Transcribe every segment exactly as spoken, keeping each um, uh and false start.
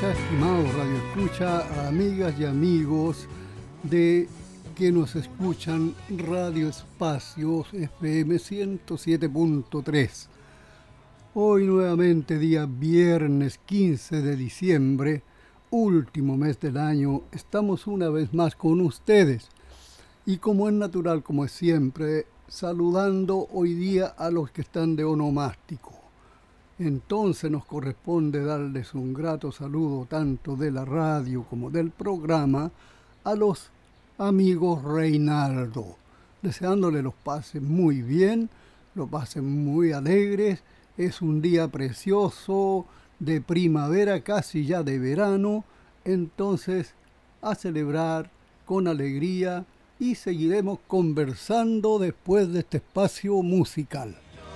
Escucha, estimados Radio Escucha, amigas y amigos de que nos escuchan Radio Espacios F M ciento siete punto tres. Hoy nuevamente día viernes quince de diciembre, último mes del año, estamos una vez más con ustedes. Y como es natural, como es siempre, saludando hoy día a los que están de onomástico. Entonces nos corresponde darles un grato saludo tanto de la radio como del programa a los amigos Reinaldo, deseándole los pasen muy bien, los pasen muy alegres. Es un día precioso de primavera, casi ya de verano, entonces a celebrar con alegría y seguiremos conversando después de este espacio musical.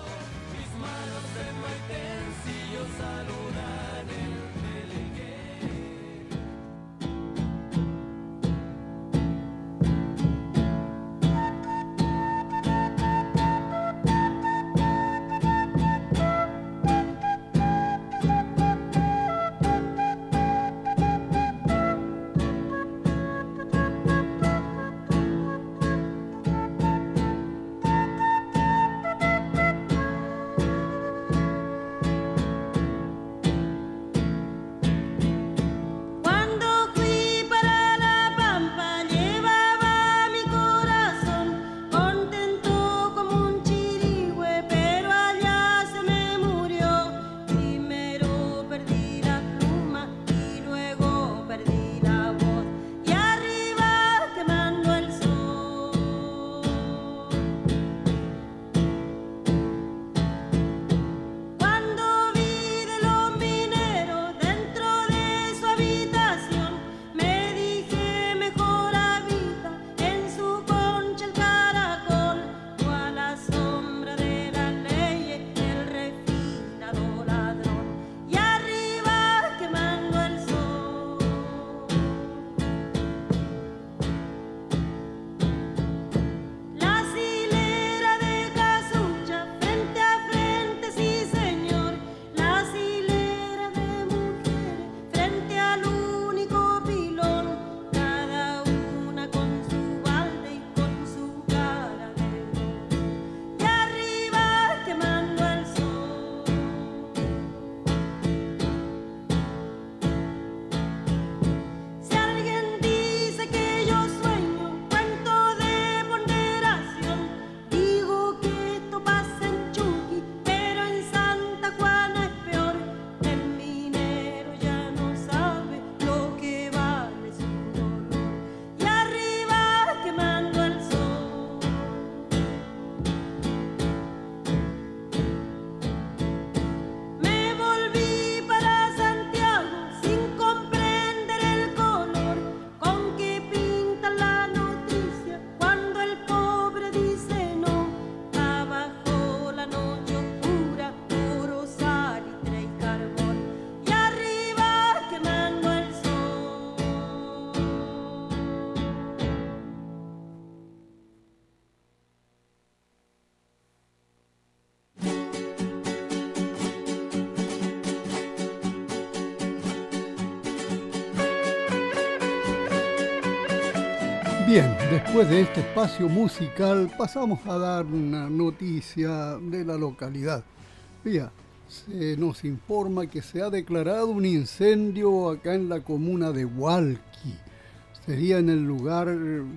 Bien, después de este espacio musical pasamos a dar una noticia de la localidad. Mira, se nos informa que se ha declarado un incendio acá en la comuna de Hualqui. Sería en el lugar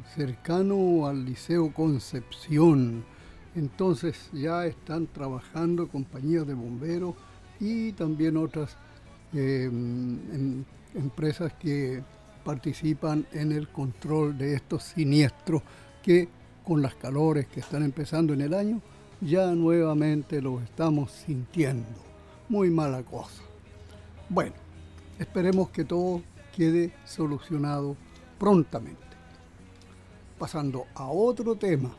cercano al Liceo Concepción. Entonces ya están trabajando compañías de bomberos y también otras eh, en, empresas que participan en el control de estos siniestros que con las calores que están empezando en el año ya nuevamente los estamos sintiendo. Muy mala cosa. Bueno, esperemos que todo quede solucionado prontamente. Pasando a otro tema.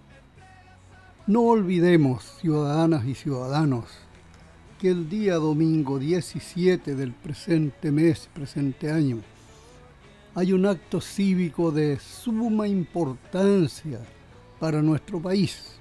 No olvidemos, ciudadanas y ciudadanos, que el día domingo diecisiete del presente mes, presente año, hay un acto cívico de suma importancia para nuestro país.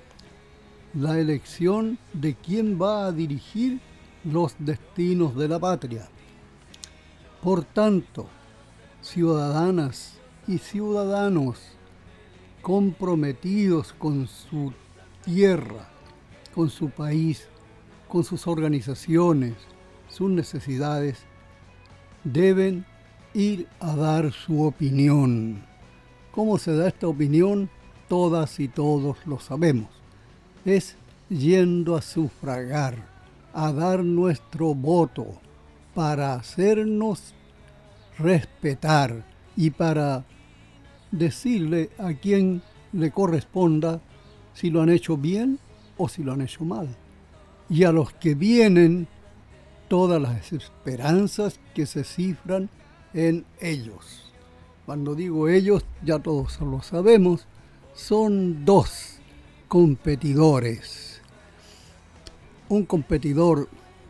La elección de quién va a dirigir los destinos de la patria. Por tanto, ciudadanas y ciudadanos comprometidos con su tierra, con su país, con sus organizaciones, sus necesidades, deben ir a dar su opinión. ¿Cómo se da esta opinión? Todas y todos lo sabemos. Es yendo a sufragar, a dar nuestro voto para hacernos respetar y para decirle a quien le corresponda si lo han hecho bien o si lo han hecho mal. Y a los que vienen, todas las esperanzas que se cifran en ellos. Cuando digo ellos, ya todos lo sabemos, son dos competidores. Un competidor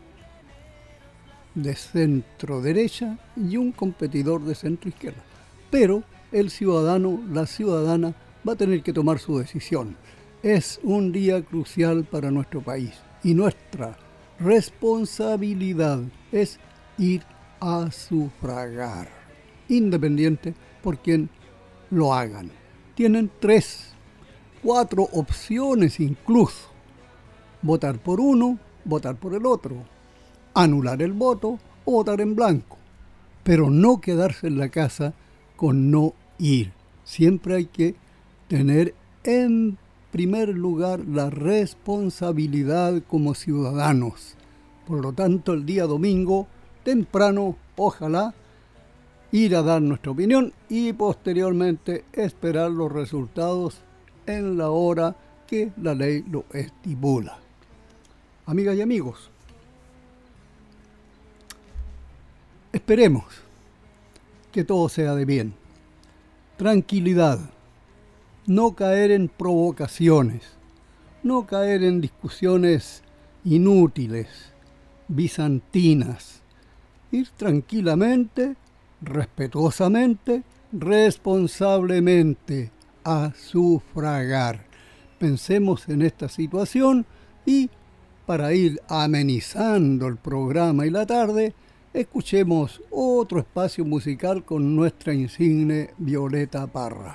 de centro derecha y un competidor de centro izquierda. Pero el ciudadano, la ciudadana, va a tener que tomar su decisión. Es un día crucial para nuestro país y nuestra responsabilidad es ir a sufragar, independiente por quien lo hagan. Tienen tres, cuatro opciones incluso. Votar por uno, votar por el otro, anular el voto o votar en blanco. Pero no quedarse en la casa con no ir. Siempre hay que tener en primer lugar la responsabilidad como ciudadanos. Por lo tanto, el día domingo, temprano, ojalá, ir a dar nuestra opinión y posteriormente esperar los resultados en la hora que la ley lo estipula. Amigas y amigos, esperemos que todo sea de bien. Tranquilidad, no caer en provocaciones, no caer en discusiones inútiles, bizantinas. Ir tranquilamente, respetuosamente, responsablemente a sufragar. Pensemos en esta situación y para ir amenizando el programa y la tarde, escuchemos otro espacio musical con nuestra insigne Violeta Parra.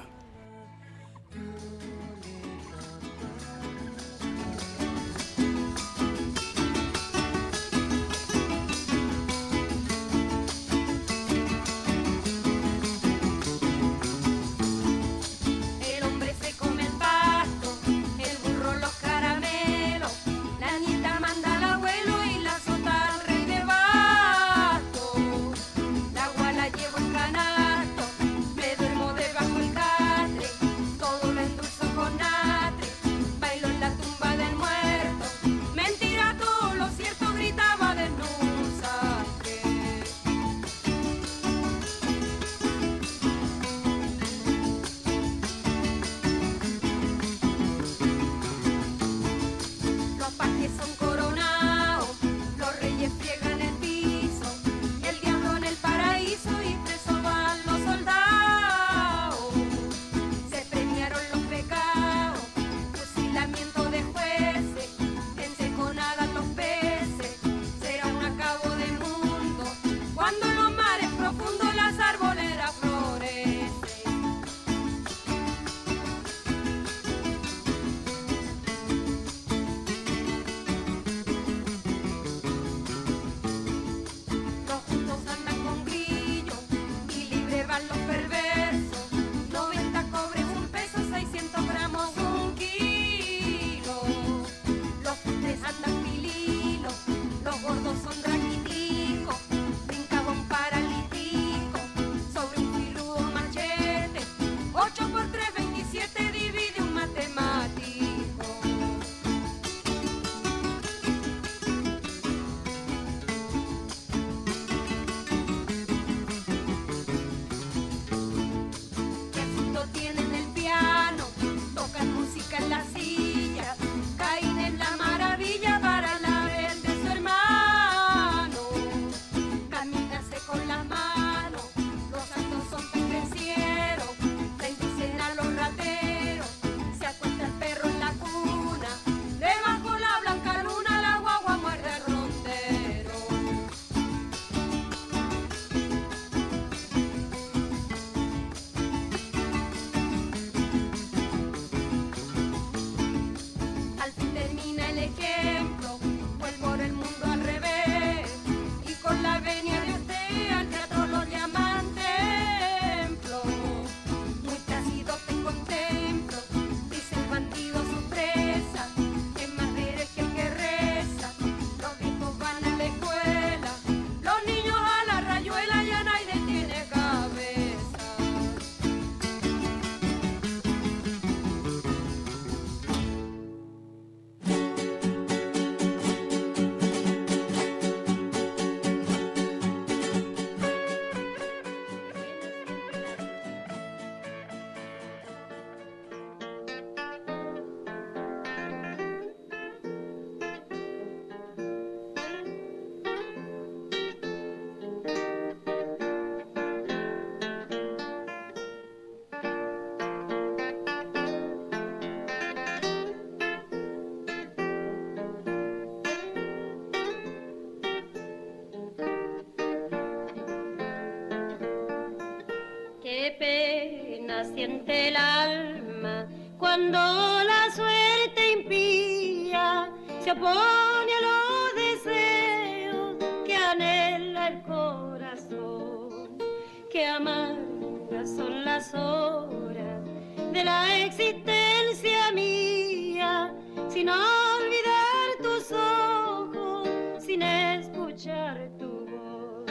pena siente el alma cuando la suerte impía se opone a los deseos que anhela el corazón. Qué amargas son las horas de la existencia mía, sin olvidar tus ojos, sin escuchar tu voz.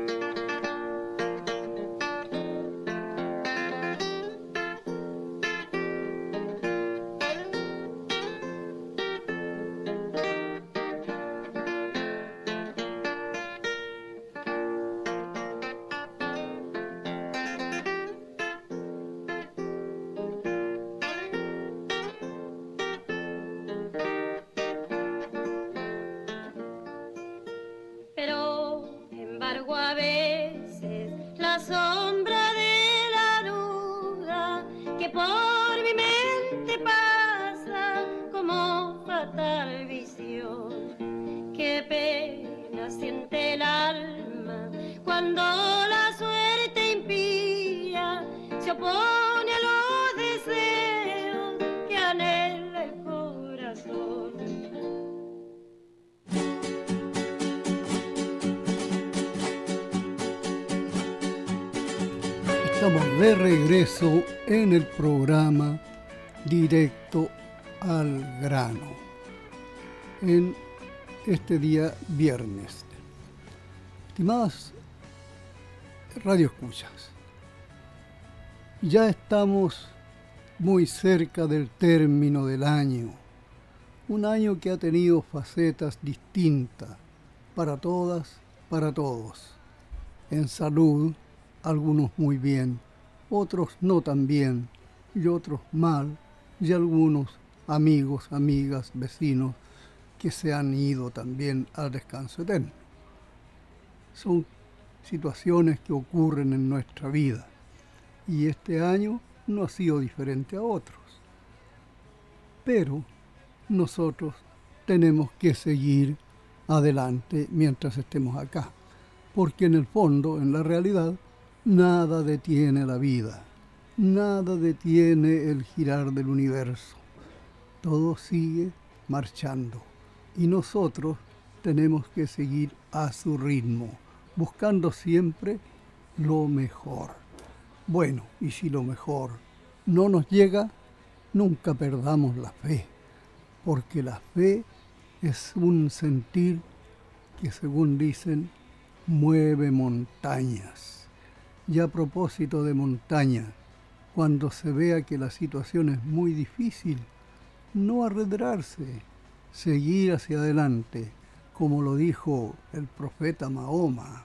A veces la sombra de la duda que por mi mente pasa como fatal visión. Qué pena siente el alma cuando la suerte impía se opone a los deseos que anhela el corazón. Estamos de regreso en el programa Directo al Grano, en este día viernes. Estimadas radioescuchas, ya estamos muy cerca del término del año, un año que ha tenido facetas distintas para todas, para todos. En salud, algunos muy bien, otros no tan bien, y otros mal, y algunos amigos, amigas, vecinos, que se han ido también al descanso eterno. Son situaciones que ocurren en nuestra vida, y este año no ha sido diferente a otros. Pero nosotros tenemos que seguir adelante mientras estemos acá, porque en el fondo, en la realidad, nada detiene la vida, nada detiene el girar del universo. Todo sigue marchando y nosotros tenemos que seguir a su ritmo, buscando siempre lo mejor. Bueno, y si lo mejor no nos llega, nunca perdamos la fe, porque la fe es un sentir que, según dicen, mueve montañas. Y a propósito de montaña, cuando se vea que la situación es muy difícil, no arredrarse, seguir hacia adelante, como lo dijo el profeta Mahoma.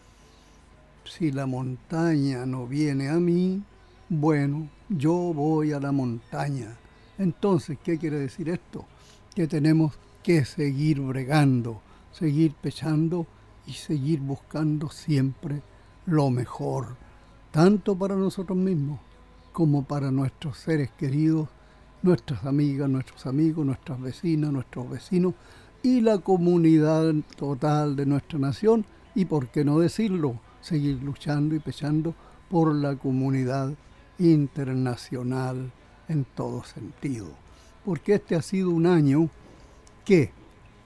Si la montaña no viene a mí, bueno, yo voy a la montaña. Entonces, ¿qué quiere decir esto? Que tenemos que seguir bregando, seguir pechando y seguir buscando siempre lo mejor, tanto para nosotros mismos como para nuestros seres queridos, nuestras amigas, nuestros amigos, nuestras vecinas, nuestros vecinos y la comunidad total de nuestra nación, y por qué no decirlo, seguir luchando y pechando por la comunidad internacional en todo sentido, porque este ha sido un año que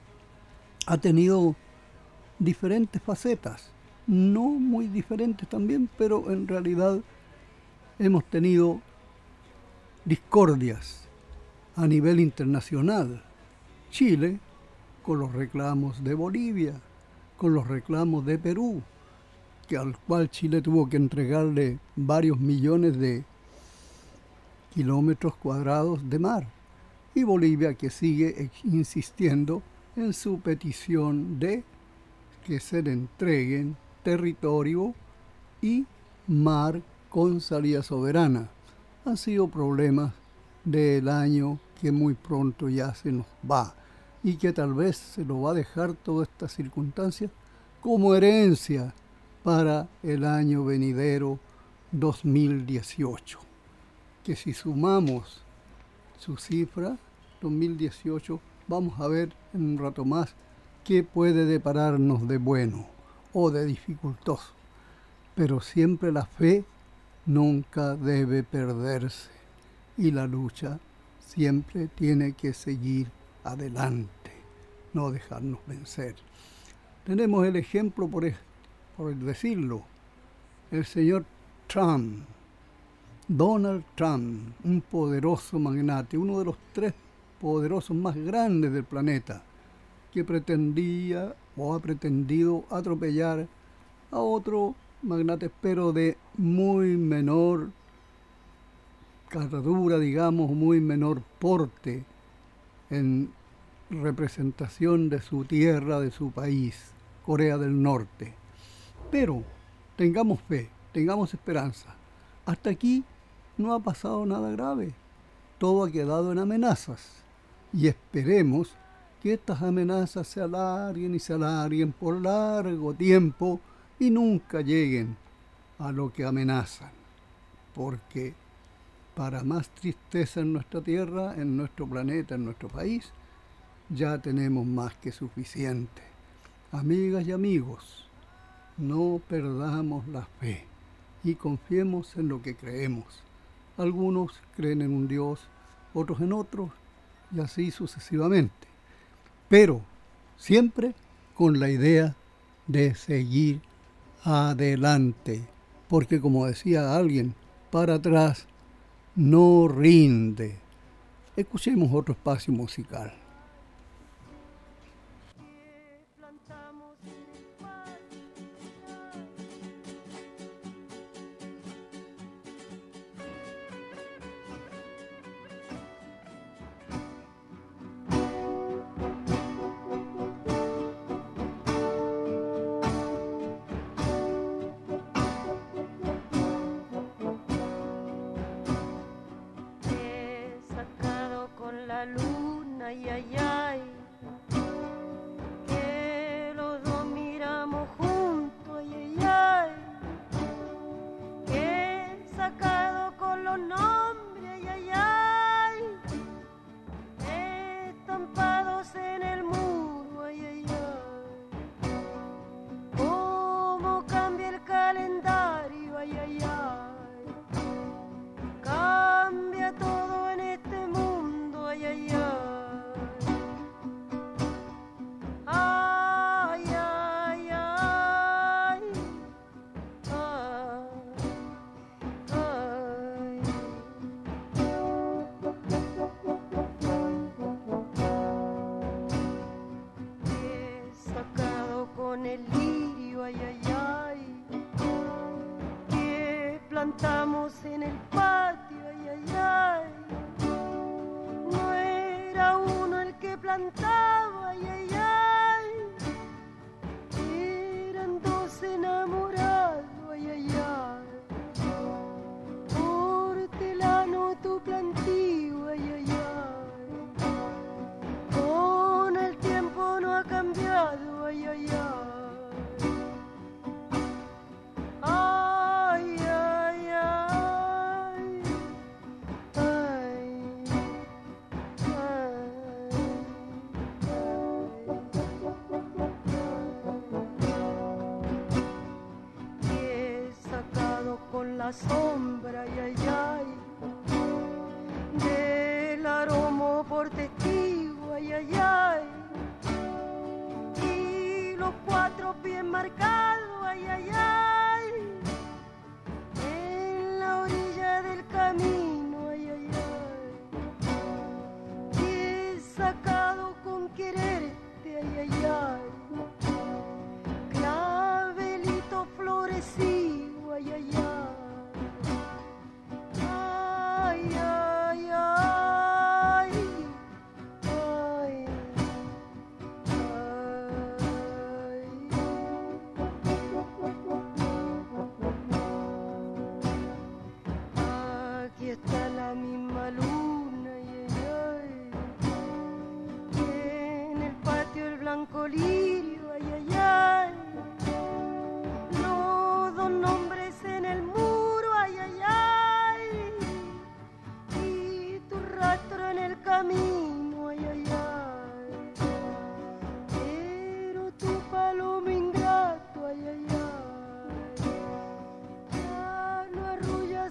ha tenido diferentes facetas, no muy diferentes también, pero en realidad hemos tenido discordias a nivel internacional. Chile, con los reclamos de Bolivia, con los reclamos de Perú, que al cual Chile tuvo que entregarle varios millones de kilómetros cuadrados de mar, y Bolivia, que sigue insistiendo en su petición de que se le entreguen territorio y mar con salida soberana. Han sido problemas del año que muy pronto ya se nos va y que tal vez se lo va a dejar toda esta circunstancia como herencia para el año venidero dos mil dieciocho, que si sumamos su cifra, dos mil dieciocho, vamos a ver en un rato más qué puede depararnos de bueno o de dificultoso. Pero siempre la fe nunca debe perderse y la lucha siempre tiene que seguir adelante, no dejarnos vencer. Tenemos el ejemplo, por, por decirlo, el señor Trump, Donald Trump, un poderoso magnate, uno de los tres poderosos más grandes del planeta, que pretendía o ha pretendido atropellar a otro magnate, pero de muy menor carradura, digamos, muy menor porte en representación de su tierra, de su país, Corea del Norte. Pero tengamos fe, tengamos esperanza. Hasta aquí no ha pasado nada grave. Todo ha quedado en amenazas. Y esperemos que estas amenazas se alarguen y se alarguen por largo tiempo y nunca lleguen a lo que amenazan. Porque para más tristeza en nuestra tierra, en nuestro planeta, en nuestro país, ya tenemos más que suficiente. Amigas y amigos, no perdamos la fe y confiemos en lo que creemos. Algunos creen en un Dios, otros en otros, y así sucesivamente. Pero siempre con la idea de seguir adelante, porque como decía alguien, para atrás no rinde. Escuchemos otro espacio musical. La sombra, ay, ay, ay, del aroma por testigo, ay, ay, ay, y los cuatro pies marcados, ay, ay, ay, en la orilla del camino, ay, ay, ay, y he sacado con quererte, ay, ay, ay, clavelito florecido, ay, ay, ay. Lirio, ay, ay, ay, los dos nombres en el muro, ay, ay, ay, y tu rastro en el camino, ay, ay, ay, pero tu paloma ingrato, ay, ay, ay, ya no arrulla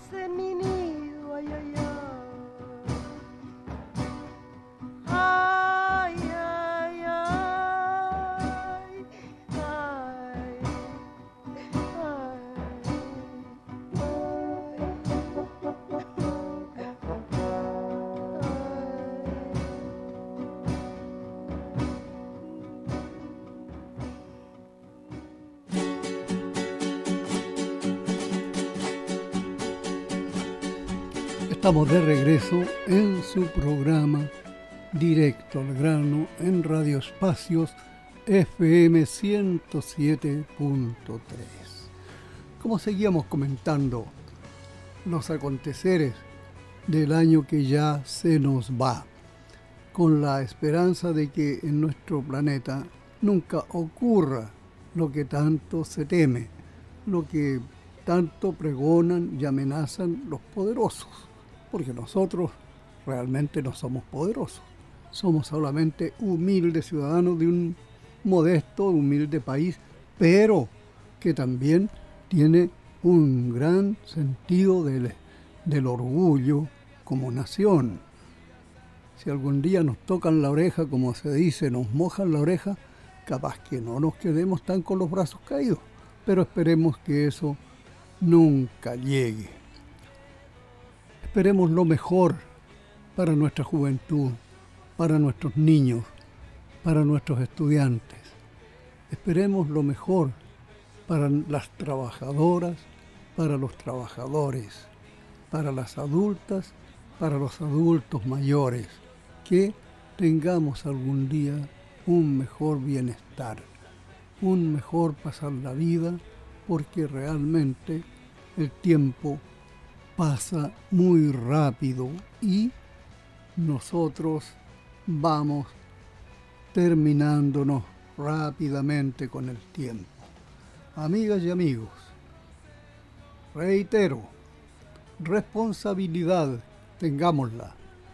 estamos de regreso en su programa Directo al Grano en Radio Espacios F M ciento siete punto tres. Como seguíamos comentando los aconteceres del año que ya se nos va, con la esperanza de que en nuestro planeta nunca ocurra lo que tanto se teme, lo que tanto pregonan y amenazan los poderosos, porque nosotros realmente no somos poderosos, somos solamente humildes ciudadanos de un modesto, humilde país, pero que también tiene un gran sentido del, del orgullo como nación. Si algún día nos tocan la oreja, como se dice, nos mojan la oreja, capaz que no nos quedemos tan con los brazos caídos, pero esperemos que eso nunca llegue. Esperemos lo mejor para nuestra juventud, para nuestros niños, para nuestros estudiantes. Esperemos lo mejor para las trabajadoras, para los trabajadores, para las adultas, para los adultos mayores, que tengamos algún día un mejor bienestar, un mejor pasar la vida, porque realmente el tiempo pasa muy rápido y nosotros vamos terminándonos rápidamente con el tiempo. Amigas y amigos, reitero, responsabilidad tengámosla.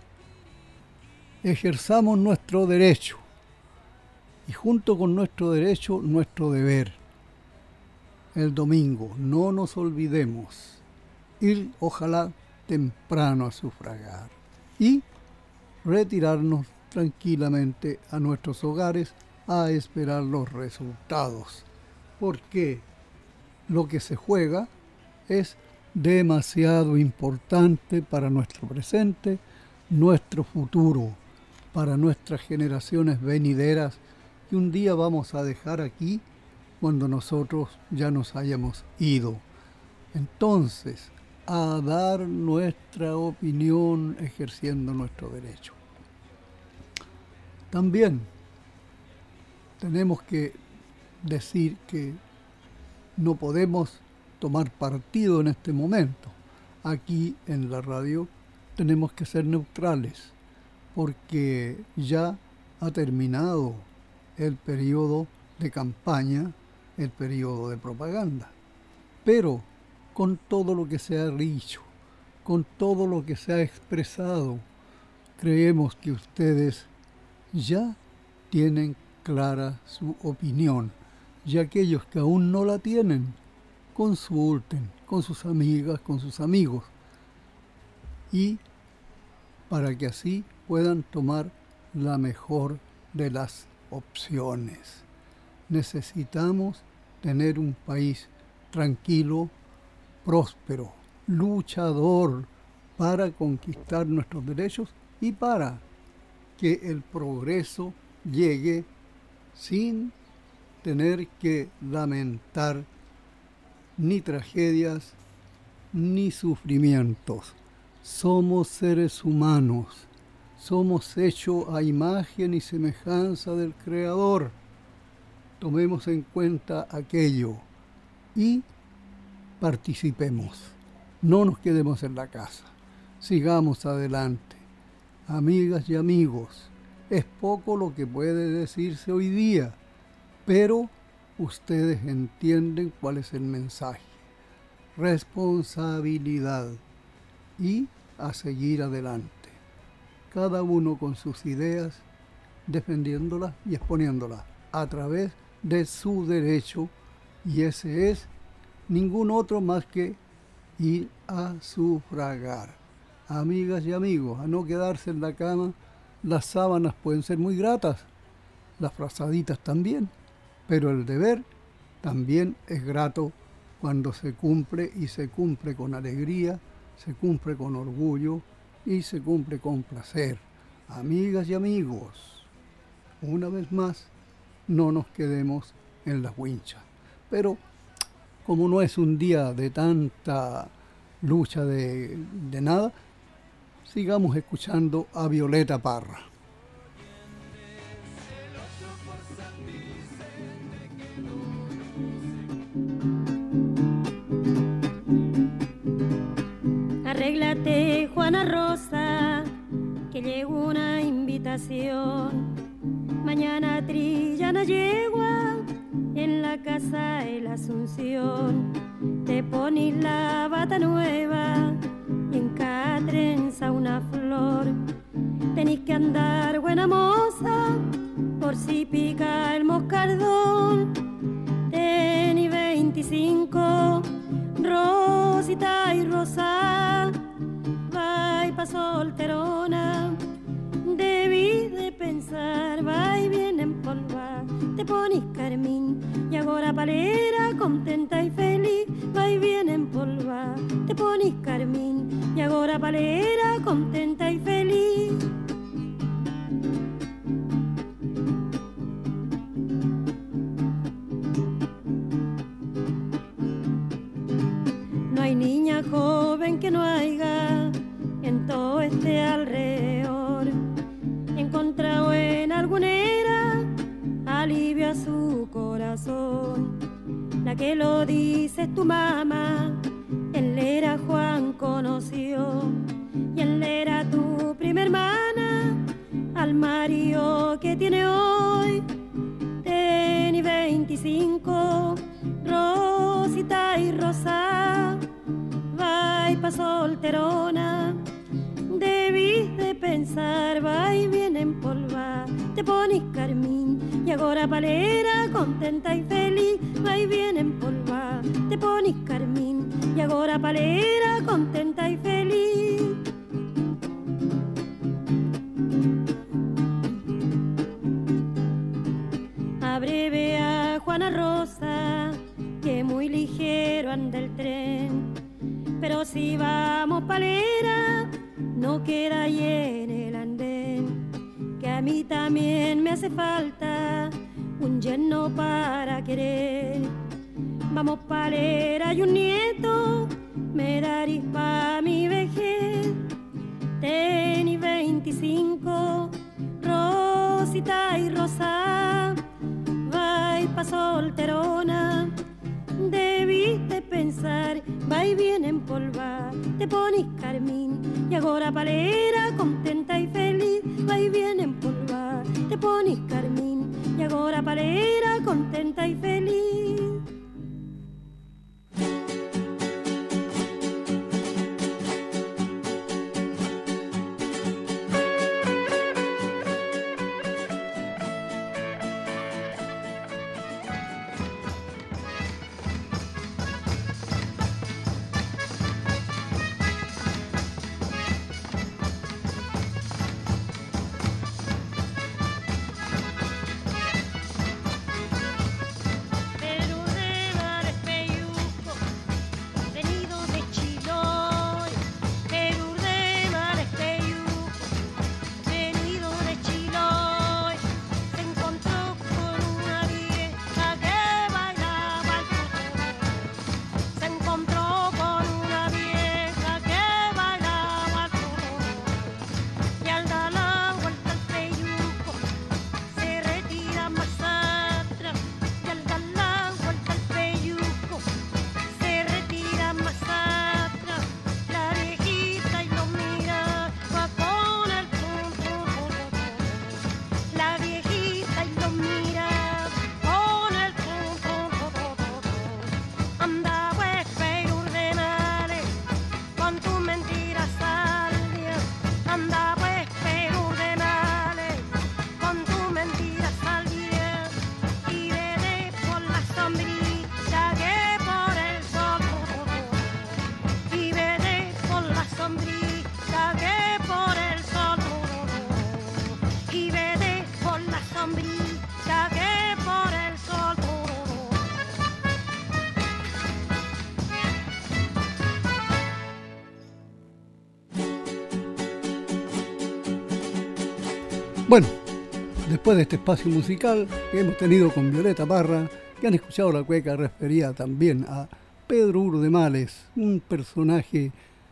Ejerzamos nuestro derecho y junto con nuestro derecho, nuestro deber. El domingo, no nos olvidemos ir, ojalá, temprano a sufragar y retirarnos tranquilamente a nuestros hogares a esperar los resultados, porque lo que se juega es demasiado importante para nuestro presente, nuestro futuro, para nuestras generaciones venideras que un día vamos a dejar aquí cuando nosotros ya nos hayamos ido. Entonces, a dar nuestra opinión ejerciendo nuestro derecho. También tenemos que decir que no podemos tomar partido en este momento. Aquí en la radio tenemos que ser neutrales, porque ya ha terminado el periodo de campaña, el periodo de propaganda. Pero con todo lo que se ha dicho, con todo lo que se ha expresado, creemos que ustedes ya tienen clara su opinión, y aquellos que aún no la tienen, consulten con sus amigas, con sus amigos, y para que así puedan tomar la mejor de las opciones. Necesitamos tener un país tranquilo, próspero, luchador para conquistar nuestros derechos y para que el progreso llegue sin tener que lamentar ni tragedias ni sufrimientos. Somos seres humanos, somos hechos a imagen y semejanza del Creador. Tomemos en cuenta aquello y participemos. No nos quedemos en la casa, sigamos adelante. Amigas y amigos, es poco lo que puede decirse hoy día, pero ustedes entienden cuál es el mensaje. Responsabilidad y a seguir adelante. Cada uno con sus ideas, defendiéndolas y exponiéndolas a través de su derecho, y ese es ningún otro más que ir a sufragar. Amigas y amigos, a no quedarse en la cama. Las sábanas pueden ser muy gratas, las frazaditas también, pero el deber también es grato cuando se cumple, y se cumple con alegría, se cumple con orgullo y se cumple con placer. Amigas y amigos, una vez más, no nos quedemos en las winchas. Pero como no es un día de tanta lucha de, de nada, sigamos escuchando a Violeta Parra. Arréglate, Juana Rosa, que llegó una invitación. Mañana trillan a yegua en la casa de la Asunción. Te pones la bata nueva y en cada trenza una flor. Tenés que andar buena moza por si pica el moscardón. Tenés veinticinco, Rosita y Rosa, va y pa' solterona. Debí de pensar, va y viene en polva. Te ponís carmín y agora palera, contenta y feliz. Va y viene en polva. Te ponís carmín y agora palera, contenta y feliz. No hay niña joven que no haya en todo este alrededor encontrado en alguna era alivio a su corazón. La que lo dice es tu mamá, él era Juan conoció, y él era tu prima hermana, al marido que tiene hoy. Tení veinticinco, Rosita y Rosa, va y pa' solterona. Debís de pensar, va y viene en polva. Te ponís carmín y agora palera, contenta y feliz. Va y viene en polva. Te ponís carmín y agora palera, contenta y feliz. Abreve a Juana Rosa, que muy ligero anda el tren. Pero si vamos palera, no queda ahí en el andén. Que a mí también me hace falta un yerno para querer. Vamos palera y un nieto, me darís pa' mi vejez. Tení veinticinco, Rosita y Rosa, va y pa' solterona. Debís de pensar, va y viene en polva. Te ponís carmín y agora palera, contenta y feliz. Va y viene en polva. Te ponís carmín y agora palera, contenta y feliz. Bueno, después de este espacio musical que hemos tenido con Violeta Parra, que han escuchado la cueca referida también a Pedro Urdemales, un personaje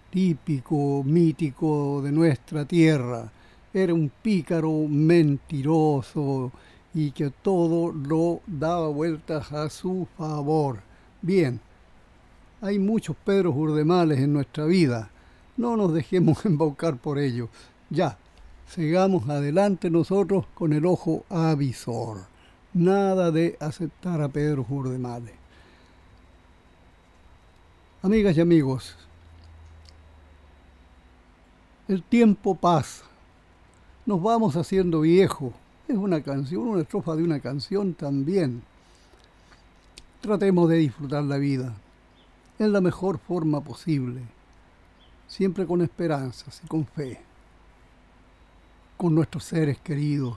típico, mítico de nuestra tierra. Era un pícaro mentiroso y que todo lo daba vueltas a su favor. Bien, hay muchos Pedros Urdemales en nuestra vida. No nos dejemos embaucar por ello. Ya, sigamos adelante nosotros con el ojo avisor. Nada de aceptar a Pedros Urdemales. Amigas y amigos, el tiempo pasa. Nos vamos haciendo viejos. Es una canción, una estrofa de una canción también. Tratemos de disfrutar la vida en la mejor forma posible, siempre con esperanzas y con fe, con nuestros seres queridos.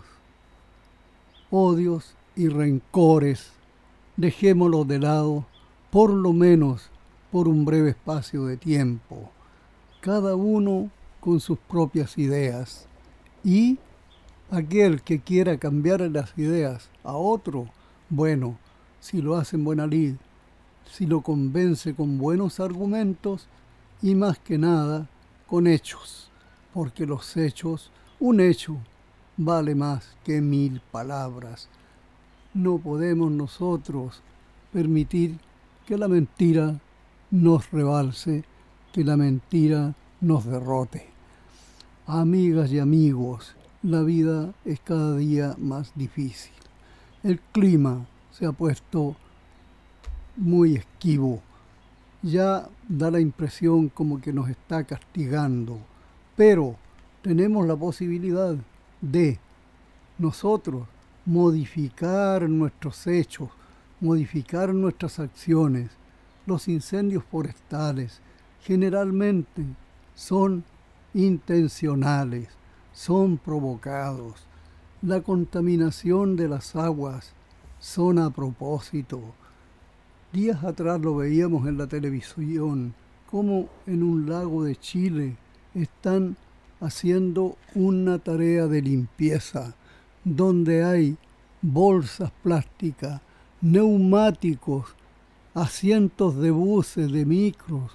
Odios y rencores, dejémoslos de lado, por lo menos por un breve espacio de tiempo, cada uno con sus propias ideas, y aquel que quiera cambiar las ideas a otro, bueno, si lo hace en buena lid, si lo convence con buenos argumentos y más que nada con hechos, porque los hechos, un hecho vale más que mil palabras. No podemos nosotros permitir que la mentira nos rebalse, que la mentira nos derrote. Amigas y amigos, la vida es cada día más difícil. El clima se ha puesto muy esquivo. Ya da la impresión como que nos está castigando, pero tenemos la posibilidad de nosotros modificar nuestros hechos, modificar nuestras acciones. Los incendios forestales generalmente son intencionales, son provocados. La contaminación de las aguas son a propósito. Días atrás lo veíamos en la televisión, como en un lago de Chile están haciendo una tarea de limpieza, donde hay bolsas plásticas, neumáticos, asientos de buses, de micros,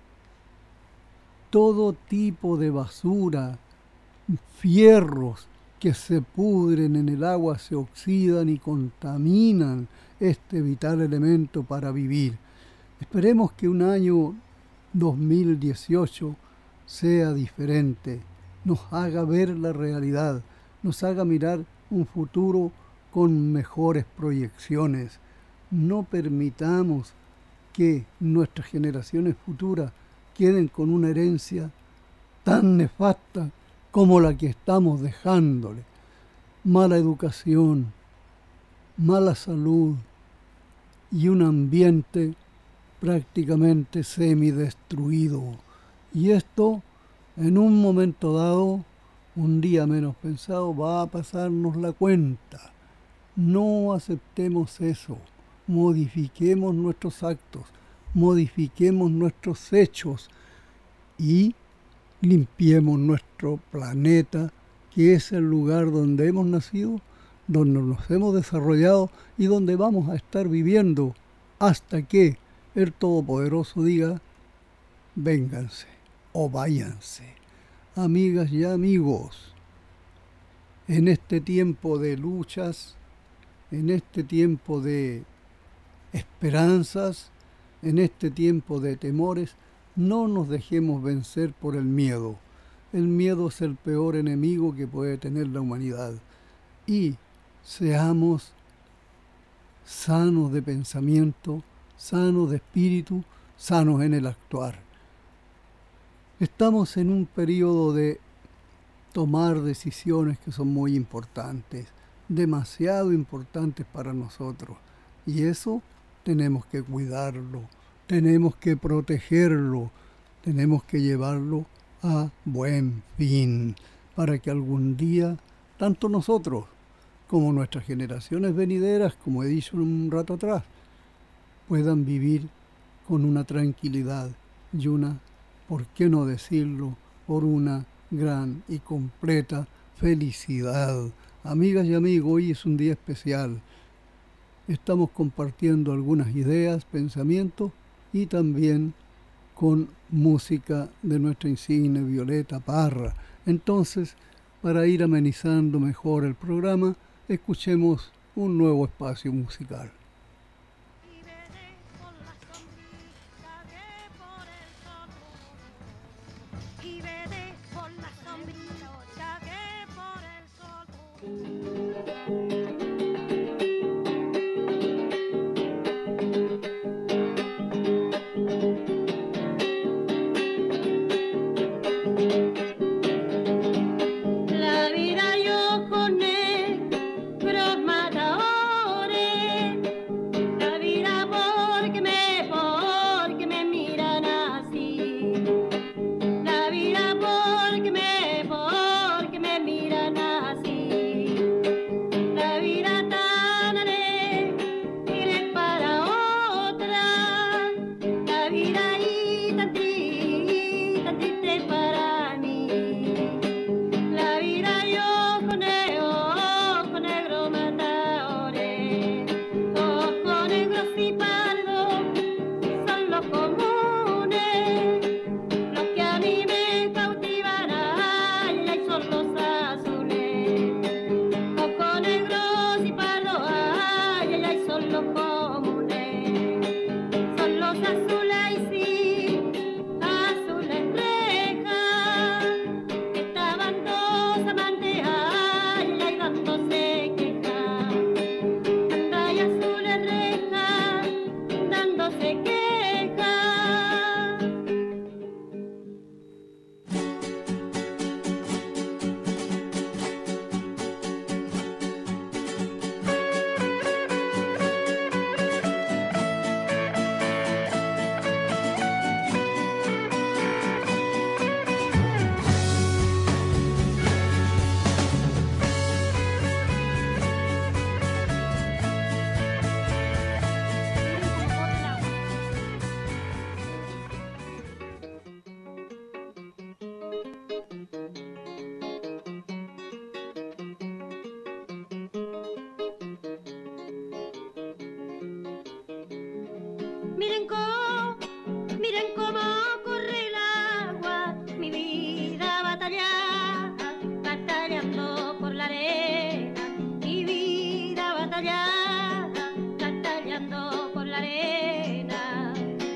todo tipo de basura, fierros que se pudren en el agua, se oxidan y contaminan este vital elemento para vivir. Esperemos que un año dos mil dieciocho sea diferente, nos haga ver la realidad, nos haga mirar un futuro con mejores proyecciones. No permitamos que nuestras generaciones futuras queden con una herencia tan nefasta como la que estamos dejándole. Mala educación, mala salud y un ambiente prácticamente semidestruido. Y esto, en un momento dado, un día menos pensado, va a pasarnos la cuenta. No aceptemos eso. Modifiquemos nuestros actos, modifiquemos nuestros hechos y limpiemos nuestro planeta, que es el lugar donde hemos nacido, donde nos hemos desarrollado y donde vamos a estar viviendo hasta que el Todopoderoso diga, vénganse o váyanse. Amigas y amigos, en este tiempo de luchas, en este tiempo de esperanzas, en este tiempo de temores, no nos dejemos vencer por el miedo. El miedo es el peor enemigo que puede tener la humanidad. Y seamos sanos de pensamiento, sanos de espíritu, sanos en el actuar. Estamos en un periodo de tomar decisiones que son muy importantes, demasiado importantes para nosotros. Y eso tenemos que cuidarlo, tenemos que protegerlo, tenemos que llevarlo a buen fin, para que algún día, tanto nosotros como nuestras generaciones venideras, como he dicho un rato atrás, puedan vivir con una tranquilidad y una, ¿por qué no decirlo?, por una gran y completa felicidad. Amigas y amigos, hoy es un día especial. Estamos compartiendo algunas ideas, pensamientos y también con música de nuestra insigne Violeta Parra. Entonces, para ir amenizando mejor el programa, escuchemos un nuevo espacio musical. Miren cómo, miren cómo corre el agua, mi vida batalla, batallando por la arena, mi vida batalla, batallando por la arena.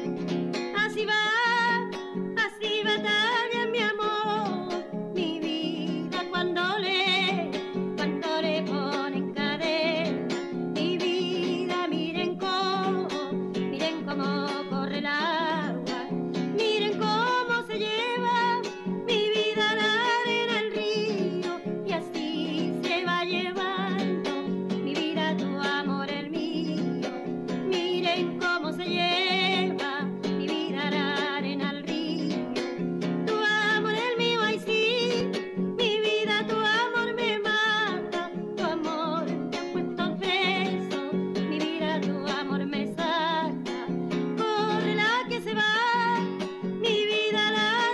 Así va, así batalla mi amor, mi vida cuando le, cuando le ponen cadena, mi vida miren cómo, miren cómo corre el agua, miren cómo se lleva mi vida la arena al río, y así se va llevando mi vida tu amor el mío. Miren cómo se lleva mi vida la arena al río, tu amor el mío, ay sí, mi vida tu amor me mata, tu amor te ha puesto preso, mi vida tu amor me saca, corre la que se va, mi vida la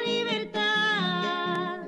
libertad.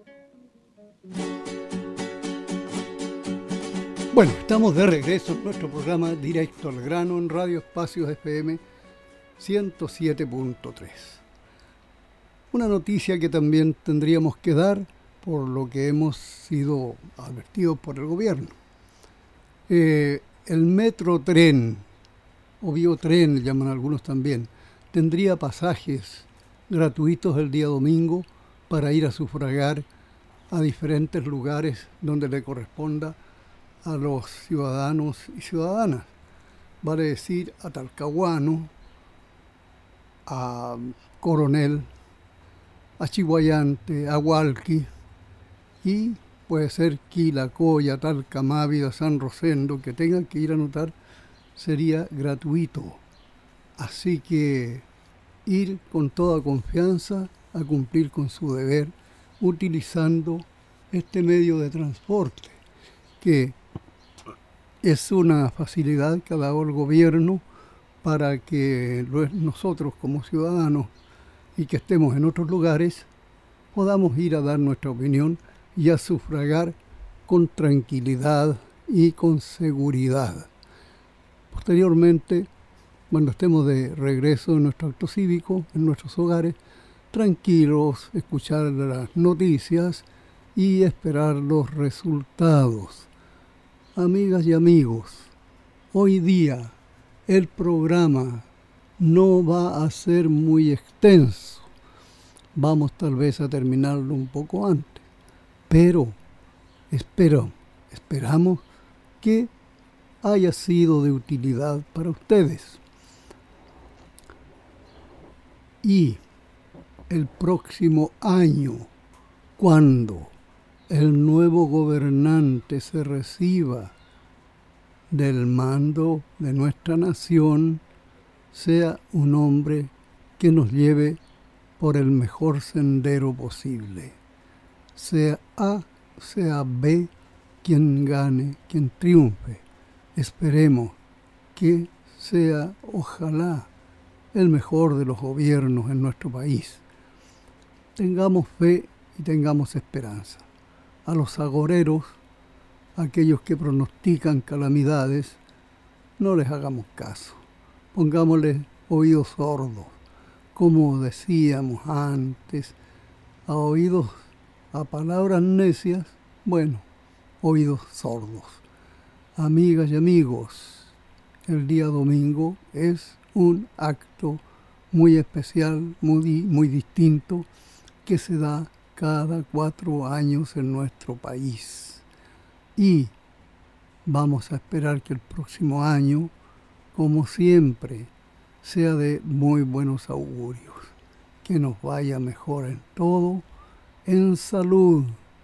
Bueno, estamos de regreso en nuestro programa Directo al Grano en Radio Espacios F M ciento siete punto tres. Una noticia que también tendríamos que dar por lo que hemos sido advertidos por el gobierno. Eh, el Metrotren, o Biotren le llaman algunos también, tendría pasajes gratuitos el día domingo para ir a sufragar a diferentes lugares donde le corresponda a los ciudadanos y ciudadanas. Vale decir, a Talcahuano, a Coronel, a Chihuayante, a Hualqui, y puede ser Quilacoya, Talca, Mávida, San Rosendo, que tengan que ir a anotar, sería gratuito. Así que ir con toda confianza a cumplir con su deber utilizando este medio de transporte, que es una facilidad que ha dado el gobierno para que nosotros como ciudadanos y que estemos en otros lugares podamos ir a dar nuestra opinión y a sufragar con tranquilidad y con seguridad. Posteriormente, cuando estemos de regreso en nuestro acto cívico, en nuestros hogares, tranquilos, escuchar las noticias y esperar los resultados. Amigas y amigos, hoy día el programa no va a ser muy extenso. Vamos tal vez a terminarlo un poco antes, pero espero, esperamos que haya sido de utilidad para ustedes. Y el próximo año, cuando el nuevo gobernante se reciba del mando de nuestra nación, sea un hombre que nos lleve por el mejor sendero posible. Sea A, sea B, quien gane, quien triunfe. Esperemos que sea, ojalá, el mejor de los gobiernos en nuestro país. Tengamos fe y tengamos esperanza. A los agoreros, aquellos que pronostican calamidades, no les hagamos caso. Pongámosles oídos sordos, como decíamos antes, a oídos, a palabras necias, bueno, oídos sordos. Amigas y amigos, el día domingo es un acto muy especial, muy, muy distinto, que se da cada cuatro años en nuestro país. Y vamos a esperar que el próximo año, como siempre, sea de muy buenos augurios, que nos vaya mejor en todo, en salud,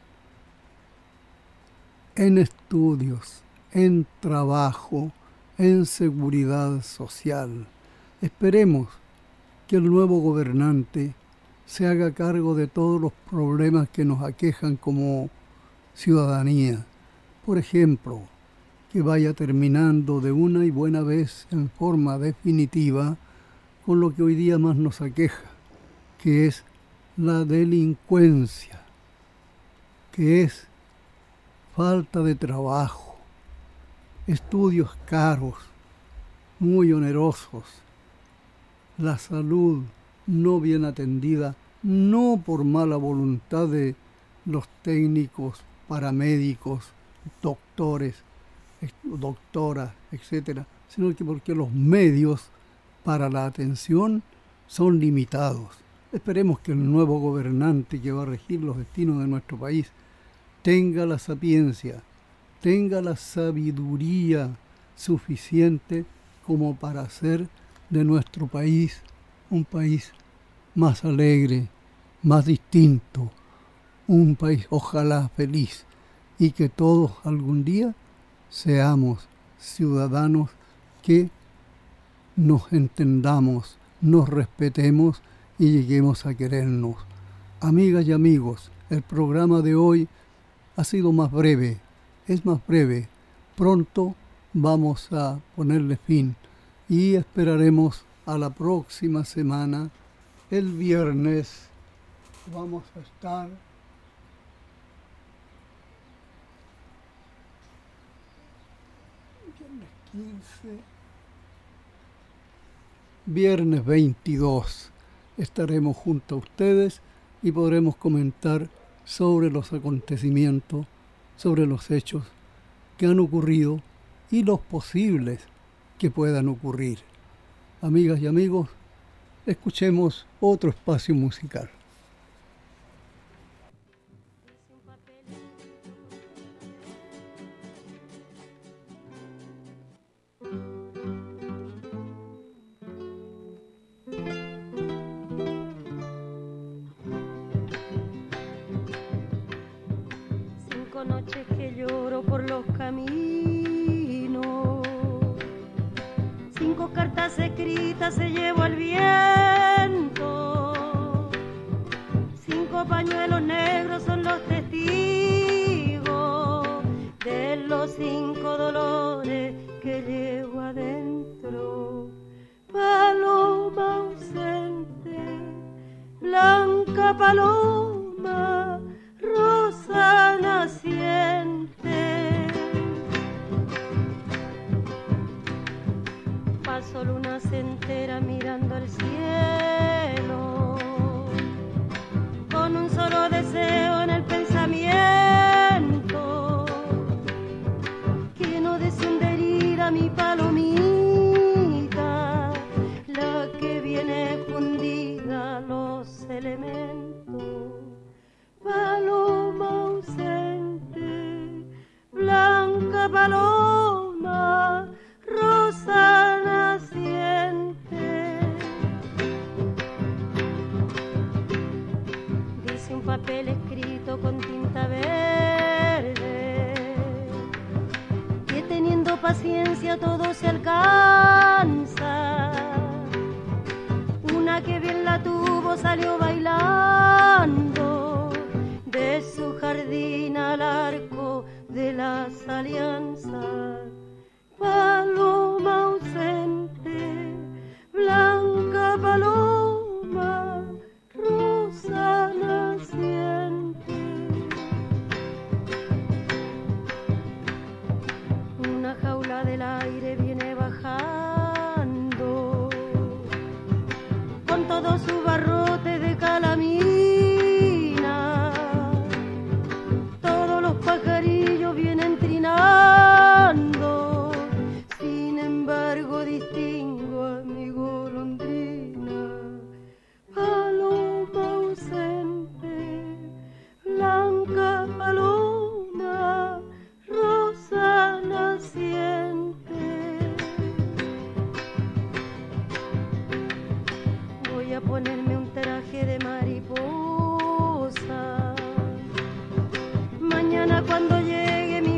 en estudios, en trabajo, en seguridad social. Esperemos que el nuevo gobernante se haga cargo de todos los problemas que nos aquejan como ciudadanía. Por ejemplo, que vaya terminando de una y buena vez en forma definitiva con lo que hoy día más nos aqueja, que es la delincuencia, que es falta de trabajo, estudios caros, muy onerosos, la salud no bien atendida, no por mala voluntad de los técnicos, paramédicos, doctores, doctoras, etcétera, sino que porque los medios para la atención son limitados. Esperemos que el nuevo gobernante que va a regir los destinos de nuestro país tenga la sapiencia, tenga la sabiduría suficiente como para hacer de nuestro país un país más alegre, más distinto, un país ojalá feliz, y que todos algún día seamos ciudadanos que nos entendamos, nos respetemos y lleguemos a querernos. Amigas y amigos, el programa de hoy ha sido más breve, es más breve. Pronto vamos a ponerle fin y esperaremos a la próxima semana, el viernes. Vamos a estar viernes quince, viernes veintidós. Estaremos junto a ustedes y podremos comentar sobre los acontecimientos, sobre los hechos que han ocurrido y los posibles que puedan ocurrir. Amigas y amigos, escuchemos otro espacio musical. Cinco noches que lloro por los caminos, cinco cartas escritas se llevo al viento, cinco pañuelos negros son los testigos de los cinco dolores que llevo adentro. Paloma ausente, blanca paloma, rosa naciente. Paso lunas enteras mirando el cielo, con un solo deseo en el pensamiento, que no deseen de herir a mi palomita, la que viene fundida a los elementos. Paloma ausente, blanca paloma, rosa naciente. Dice un papel escrito con tinta verde, que teniendo paciencia todo se alcanza. Una que bien la tuvo salió bailando de su jardín al arco de las alianzas. Paloma ausente, blanca paloma, rosa naciente. Una jaula del aire viene bajando con todo su barrote de calamina. Todos los pajarillos vienen trinando, sin embargo distingo a mi golondrina. Paloma ausente, blanca paloma, rosa naciente. Voy a ponerme un traje de mariposa mañana cuando llegue mi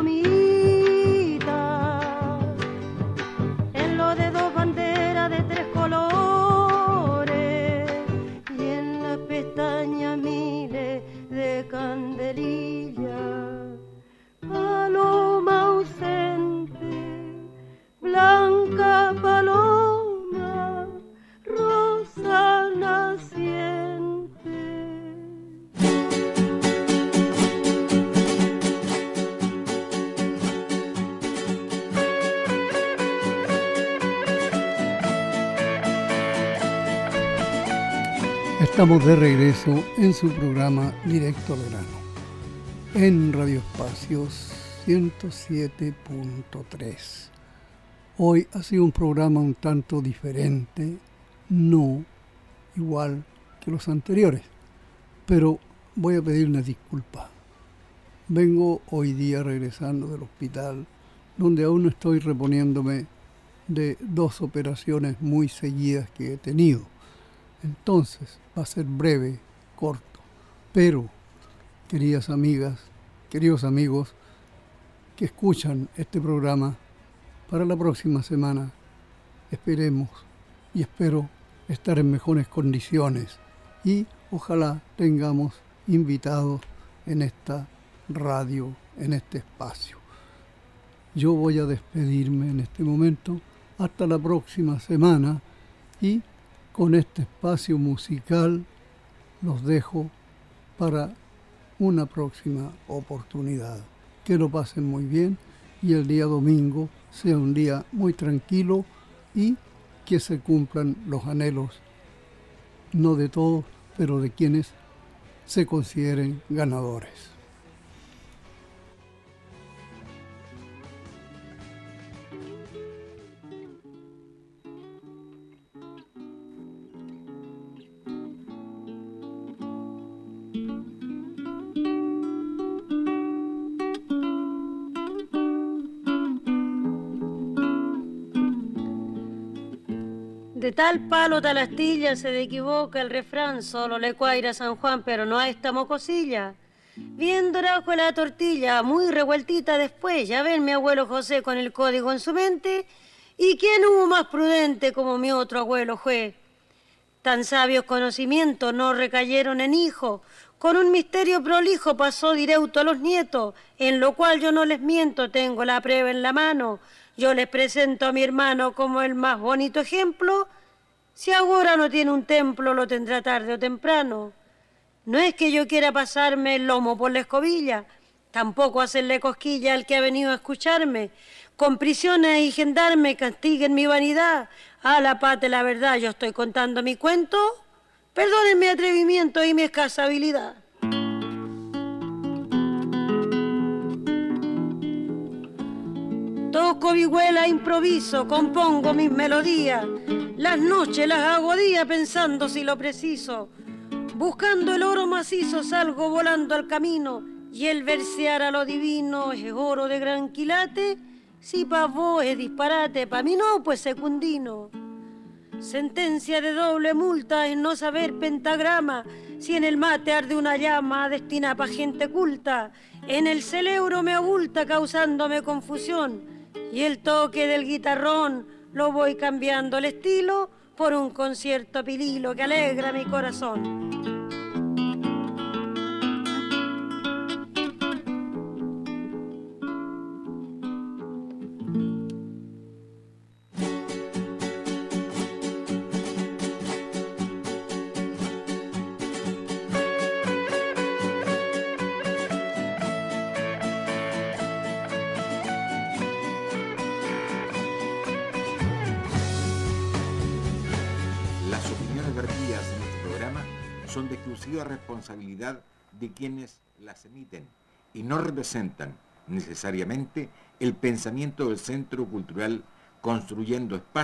palomita, en lo de dos banderas de tres colores y en la pestaña miles de candelillas. Paloma ausente, blanca paloma, rosa naciente. Estamos de regreso en su programa Directo al Grano, en Radio Espacios ciento siete punto tres. Hoy ha sido un programa un tanto diferente, no igual que los anteriores, pero voy a pedir una disculpa. Vengo hoy día regresando del hospital, donde aún no estoy reponiéndome de dos operaciones muy seguidas que he tenido. Entonces va a ser breve, corto, pero queridas amigas, queridos amigos que escuchan este programa, para la próxima semana esperemos y espero estar en mejores condiciones y ojalá tengamos invitados en esta radio, en este espacio. Yo voy a despedirme en este momento hasta la próxima semana y con este espacio musical los dejo para una próxima oportunidad. Que lo pasen muy bien y el día domingo sea un día muy tranquilo y que se cumplan los anhelos, no de todos, pero de quienes se consideren ganadores. De tal palo, tal astilla, se equivoca el refrán, solo le cuaira a San Juan, pero no a esta mocosilla. Bien dorado con la tortilla, muy revueltita después, ya ven mi abuelo José con el código en su mente, y quién hubo más prudente como mi otro abuelo fue. Tan sabios conocimientos no recayeron en hijo, con un misterio prolijo pasó directo a los nietos, en lo cual yo no les miento, tengo la prueba en la mano. Yo les presento a mi hermano como el más bonito ejemplo. Si ahora no tiene un templo, lo tendrá tarde o temprano. No es que yo quiera pasarme el lomo por la escobilla, tampoco hacerle cosquilla al que ha venido a escucharme. con prisiones y gendarmes castiguen mi vanidad. A la pata la verdad, yo estoy contando mi cuento. Perdonen mi atrevimiento y mi escasa habilidad. Toco vihuela, improviso, compongo mis melodías. Las noches las hago día pensando si lo preciso. Buscando el oro macizo salgo volando al camino. Y el versear a lo divino es oro de gran quilate. Si pa' vos es disparate, pa' mí no, pues secundino. Sentencia de doble multa es no saber pentagrama. Si en el mate arde una llama destina pa' gente culta. En el celebro me abulta causándome confusión. Y el toque del guitarrón lo voy cambiando el estilo por un concierto pililo que alegra mi corazón. Son de exclusiva responsabilidad de quienes las emiten y no representan necesariamente el pensamiento del Centro Cultural Construyendo Espacios